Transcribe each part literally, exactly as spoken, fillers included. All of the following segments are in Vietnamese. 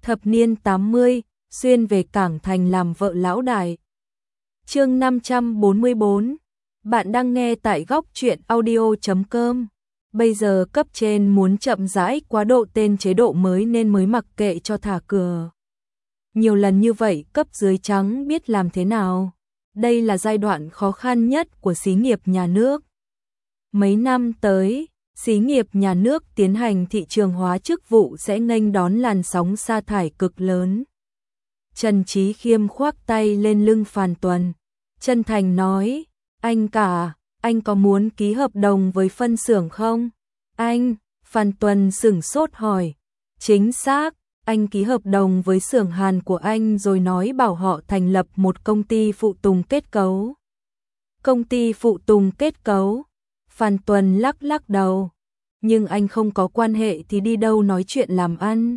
Thập niên tám mươi, xuyên về Cảng Thành làm vợ lão đại. Chương năm trăm bốn mươi bốn. Bạn đang nghe tại góc truyện audio chấm com. Bây giờ cấp trên muốn chậm rãi quá độ tên chế độ mới nên mới mặc kệ cho thả cửa. Nhiều lần như vậy cấp dưới trắng biết làm thế nào. Đây là giai đoạn khó khăn nhất của xí nghiệp nhà nước. Mấy năm tới, xí nghiệp nhà nước tiến hành thị trường hóa chức vụ sẽ nghênh đón làn sóng sa thải cực lớn. Trần Chí Khiêm khoác tay lên lưng Phan Tuần, chân thành nói, anh cả, anh có muốn ký hợp đồng với phân xưởng không? Anh, Phan Tuần sửng sốt hỏi, chính xác, anh ký hợp đồng với xưởng Hàn của anh rồi nói bảo họ thành lập một công ty phụ tùng kết cấu. Công ty phụ tùng kết cấu? Phan Tuần lắc lắc đầu, nhưng anh không có quan hệ thì đi đâu nói chuyện làm ăn.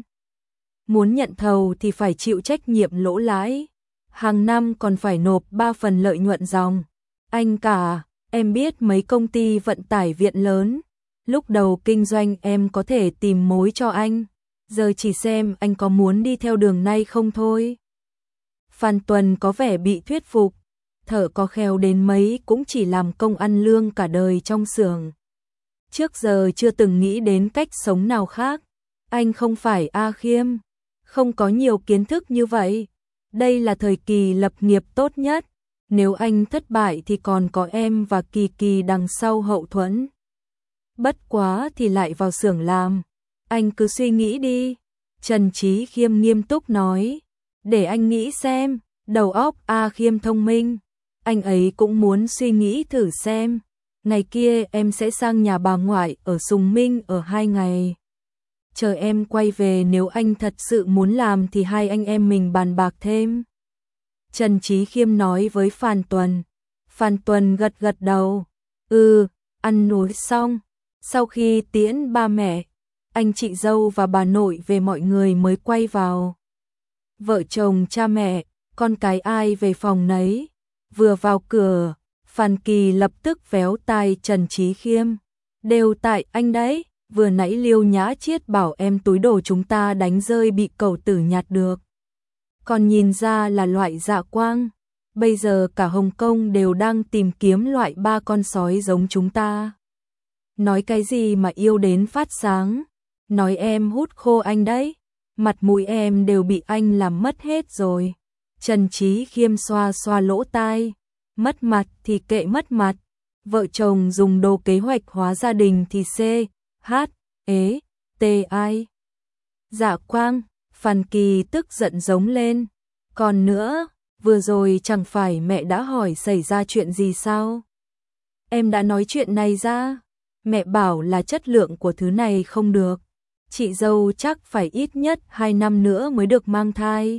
Muốn nhận thầu thì phải chịu trách nhiệm lỗ lãi, hàng năm còn phải nộp ba phần lợi nhuận ròng. Anh cả, em biết mấy công ty vận tải viện lớn, lúc đầu kinh doanh em có thể tìm mối cho anh, giờ chỉ xem anh có muốn đi theo đường này không thôi. Phan Tuần có vẻ bị thuyết phục, thợ có khéo đến mấy cũng chỉ làm công ăn lương cả đời trong xưởng. Trước giờ chưa từng nghĩ đến cách sống nào khác. Anh không phải A Khiêm, không có nhiều kiến thức như vậy. Đây là thời kỳ lập nghiệp tốt nhất. Nếu anh thất bại thì còn có em và Kỳ Kỳ đằng sau hậu thuẫn. Bất quá thì lại vào xưởng làm. Anh cứ suy nghĩ đi. Trần Chí Khiêm nghiêm túc nói. Để anh nghĩ xem, đầu óc A Khiêm thông minh. Anh ấy cũng muốn suy nghĩ thử xem. Ngày kia em sẽ sang nhà bà ngoại ở Sùng Minh ở hai ngày. Chờ em quay về, nếu anh thật sự muốn làm thì hai anh em mình bàn bạc thêm. Trần Chí Khiêm nói với Phan Tuần. Phan Tuần gật gật đầu. Ừ, ăn núi xong. Sau khi tiễn ba mẹ, anh chị dâu và bà nội về mọi người mới quay vào. Vợ chồng cha mẹ, con cái ai về phòng nấy. Vừa vào cửa, Phan Kỳ lập tức véo tai Trần Chí Khiêm. Đều tại anh đấy, vừa nãy Liêu Nhã Chiết bảo em túi đồ chúng ta đánh rơi bị cẩu tử nhặt được. Còn nhìn ra là loại dạ quang. Bây giờ cả Hồng Kông đều đang tìm kiếm loại ba con sói giống chúng ta. Nói cái gì mà yêu đến phát sáng. Nói em hút khô anh đấy. Mặt mũi em đều bị anh làm mất hết rồi. Trần Chí Khiêm xoa xoa lỗ tai. Mất mặt thì kệ mất mặt. Vợ chồng dùng đồ kế hoạch hóa gia đình thì C, H, ế, T I. Dạ quang, Phan Kỳ tức giận giống lên. Còn nữa, vừa rồi chẳng phải mẹ đã hỏi xảy ra chuyện gì sao? Em đã nói chuyện này ra. Mẹ bảo là chất lượng của thứ này không được. Chị dâu chắc phải ít nhất hai năm nữa mới được mang thai.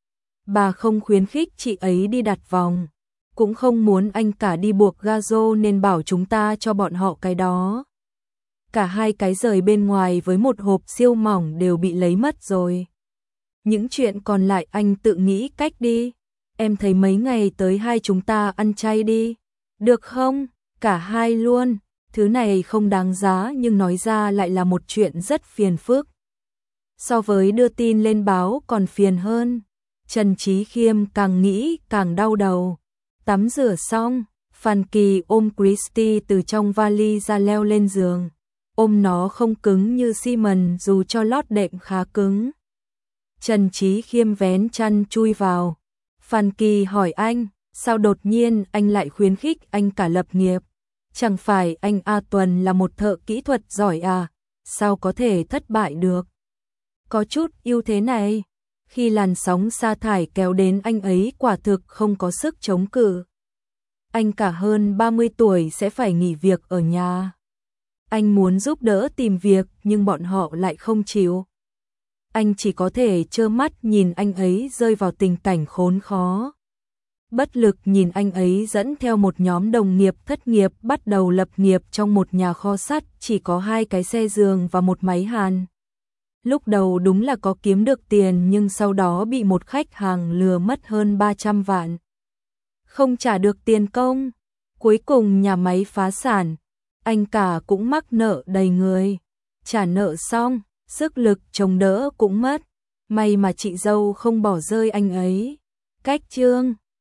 Bà không khuyến khích chị ấy đi đặt vòng. Cũng không muốn anh cả đi buộc gazo nên bảo chúng ta cho bọn họ cái đó. Cả hai cái rời bên ngoài với một hộp siêu mỏng đều bị lấy mất rồi. Những chuyện còn lại anh tự nghĩ cách đi. Em thấy mấy ngày tới hai chúng ta ăn chay đi. Được không? Cả hai luôn. Thứ này không đáng giá nhưng nói ra lại là một chuyện rất phiền phức. So với đưa tin lên báo còn phiền hơn. Trần Chí Khiêm càng nghĩ càng đau đầu. Tắm rửa xong, Phan Kỳ ôm Christy từ trong vali ra leo lên giường. Ôm nó không cứng như xi mần dù cho lót đệm khá cứng. Trần Chí Khiêm vén chăn chui vào. Phan Kỳ hỏi anh, sao đột nhiên anh lại khuyến khích anh cả lập nghiệp? Chẳng phải anh A Tuần là một thợ kỹ thuật giỏi à? Sao có thể thất bại được? Có chút ưu thế này. Khi làn sóng sa thải kéo đến anh ấy quả thực không có sức chống cự. Anh cả hơn ba mươi tuổi sẽ phải nghỉ việc ở nhà. Anh muốn giúp đỡ tìm việc nhưng bọn họ lại không chịu. Anh chỉ có thể trơ mắt nhìn anh ấy rơi vào tình cảnh khốn khó. Bất lực nhìn anh ấy dẫn theo một nhóm đồng nghiệp thất nghiệp bắt đầu lập nghiệp trong một nhà kho sắt chỉ có hai cái xe giường và một máy hàn. Lúc đầu đúng là có kiếm được tiền nhưng sau đó bị một khách hàng lừa mất hơn ba trăm vạn. Không trả được tiền công. Cuối cùng nhà máy phá sản. Anh cả cũng mắc nợ đầy người. Trả nợ xong, sức lực chống đỡ cũng mất. may mà chị dâu không bỏ rơi anh ấy. Cách chương